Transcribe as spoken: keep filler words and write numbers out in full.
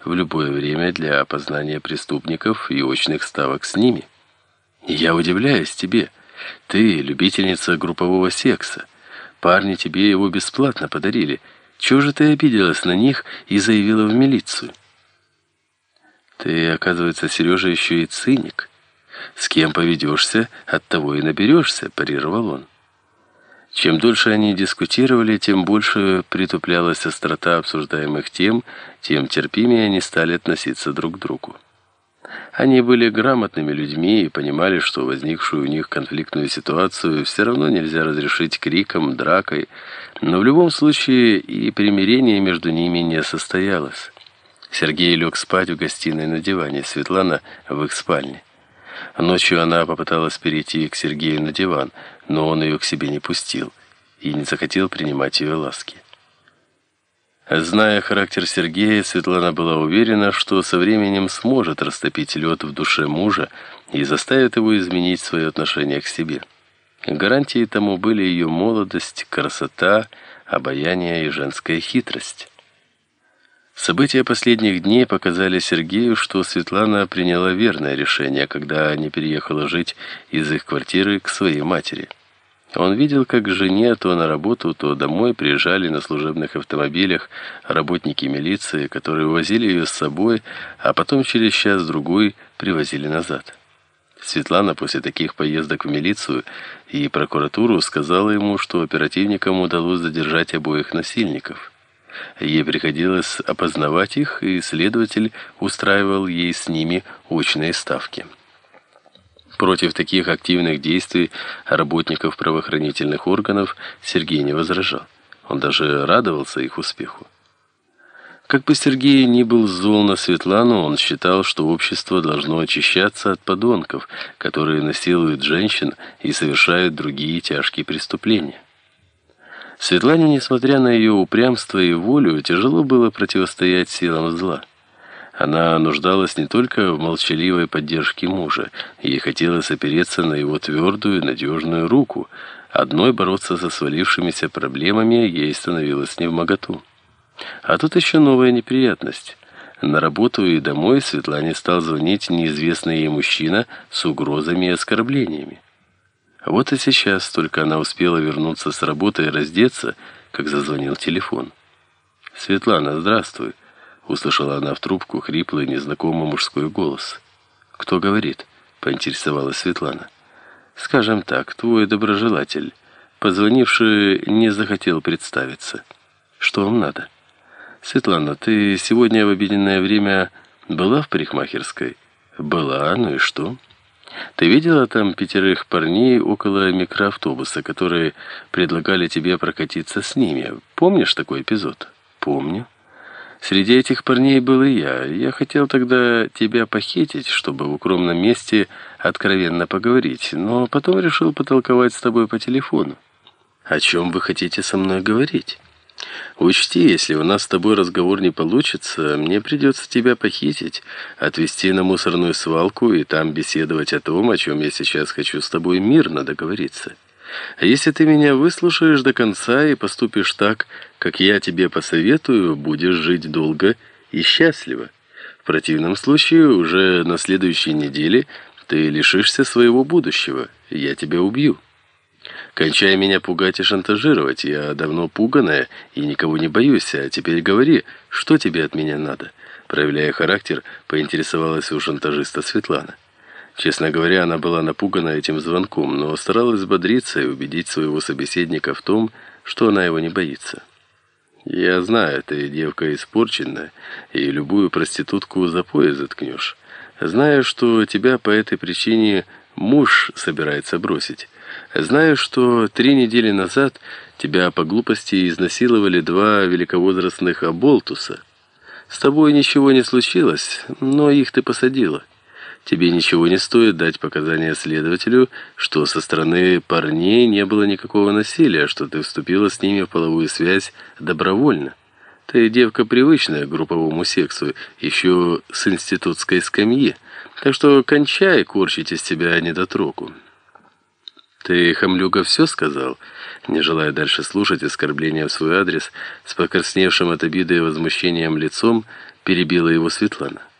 в любое время для опознания преступников и очных ставок с ними. Я удивляюсь тебе. Ты любительница группового секса. Парни тебе его бесплатно подарили. Чего же ты обиделась на них и заявила в милицию? Ты, оказывается, Сережа, еще и циник. С кем поведешься, от того и наберешься, парировал он. Чем дольше они дискутировали, тем больше притуплялась острота обсуждаемых тем, тем терпимее они стали относиться друг к другу. Они были грамотными людьми и понимали, что возникшую у них конфликтную ситуацию все равно нельзя разрешить криком, дракой, но в любом случае и примирение между ними не состоялось. Сергей лег спать в гостиной на диване, Светлана в их спальне. Ночью она попыталась перейти к Сергею на диван, но он ее к себе не пустил и не захотел принимать ее ласки. Зная характер Сергея, Светлана была уверена, что со временем сможет растопить лед в душе мужа и заставит его изменить свое отношение к себе. Гарантией тому были ее молодость, красота, обаяние и женская хитрость. События последних дней показали Сергею, что Светлана приняла верное решение, когда не переехала жить из их квартиры к своей матери. Он видел, как к жене то на работу, то домой приезжали на служебных автомобилях работники милиции, которые увозили ее с собой, а потом через час-другой привозили назад. Светлана после таких поездок в милицию и прокуратуру сказала ему, что оперативникам удалось задержать обоих насильников. Ей приходилось опознавать их, и следователь устраивал ей с ними очные ставки. Против таких активных действий работников правоохранительных органов Сергей не возражал. Он даже радовался их успеху. Как бы Сергей ни был зол на Светлану, он считал, что общество должно очищаться от подонков, которые насилуют женщин и совершают другие тяжкие преступления. Светлане, несмотря на ее упрямство и волю, тяжело было противостоять силам зла. Она нуждалась не только в молчаливой поддержке мужа, ей хотелось опереться на его твердую, надежную руку. Одной бороться со свалившимися проблемами ей становилось невмоготу. А тут еще новая неприятность. На работу и домой Светлане стал звонить неизвестный ей мужчина с угрозами и оскорблениями. Вот и сейчас только она успела вернуться с работы и раздеться, как зазвонил телефон. «Светлана, здравствуй!» — услышала она в трубку хриплый, незнакомый мужской голос. «Кто говорит?» — поинтересовалась Светлана. «Скажем так, твой доброжелатель, позвонивший, не захотел представиться. Что вам надо?» «Светлана, ты сегодня в обеденное время была в парикмахерской?» «Была, ну и что?» «Ты видела там пятерых парней около микроавтобуса, которые предлагали тебе прокатиться с ними? Помнишь такой эпизод?» «Помню. Среди этих парней был и я. Я хотел тогда тебя похитить, чтобы в укромном месте откровенно поговорить, но потом решил потолковать с тобой по телефону». «О чем вы хотите со мной говорить?» «Учти, если у нас с тобой разговор не получится, мне придется тебя похитить, отвезти на мусорную свалку и там беседовать о том, о чем я сейчас хочу с тобой мирно договориться. А если ты меня выслушаешь до конца и поступишь так, как я тебе посоветую, будешь жить долго и счастливо. В противном случае уже на следующей неделе ты лишишься своего будущего, и я тебя убью. Кончай меня пугать и шантажировать. Я давно пуганая и никого не боюсь. А теперь говори, что тебе от меня надо?» Проявляя характер, поинтересовалась у шантажиста Светлана. Честно говоря, она была напугана этим звонком, но старалась взбодриться и убедить своего собеседника в том, что она его не боится. «Я знаю, ты девка испорченная, и любую проститутку за пояс заткнешь. Знаю, что тебя по этой причине муж собирается бросить. Знаю, что три недели назад тебя по глупости изнасиловали два великовозрастных оболтуса. С тобой ничего не случилось, но их ты посадила. Тебе ничего не стоит дать показания следователю, что со стороны парней не было никакого насилия, что ты вступила с ними в половую связь добровольно. Ты девка привычная к групповому сексу, еще с институтской скамьи, так что кончай корчить из себя недотрогу». «Ты, хамлюга, все сказал?» Не желая дальше слушать оскорбления в свой адрес, с покрасневшим от обиды и возмущением лицом, перебила его Светлана.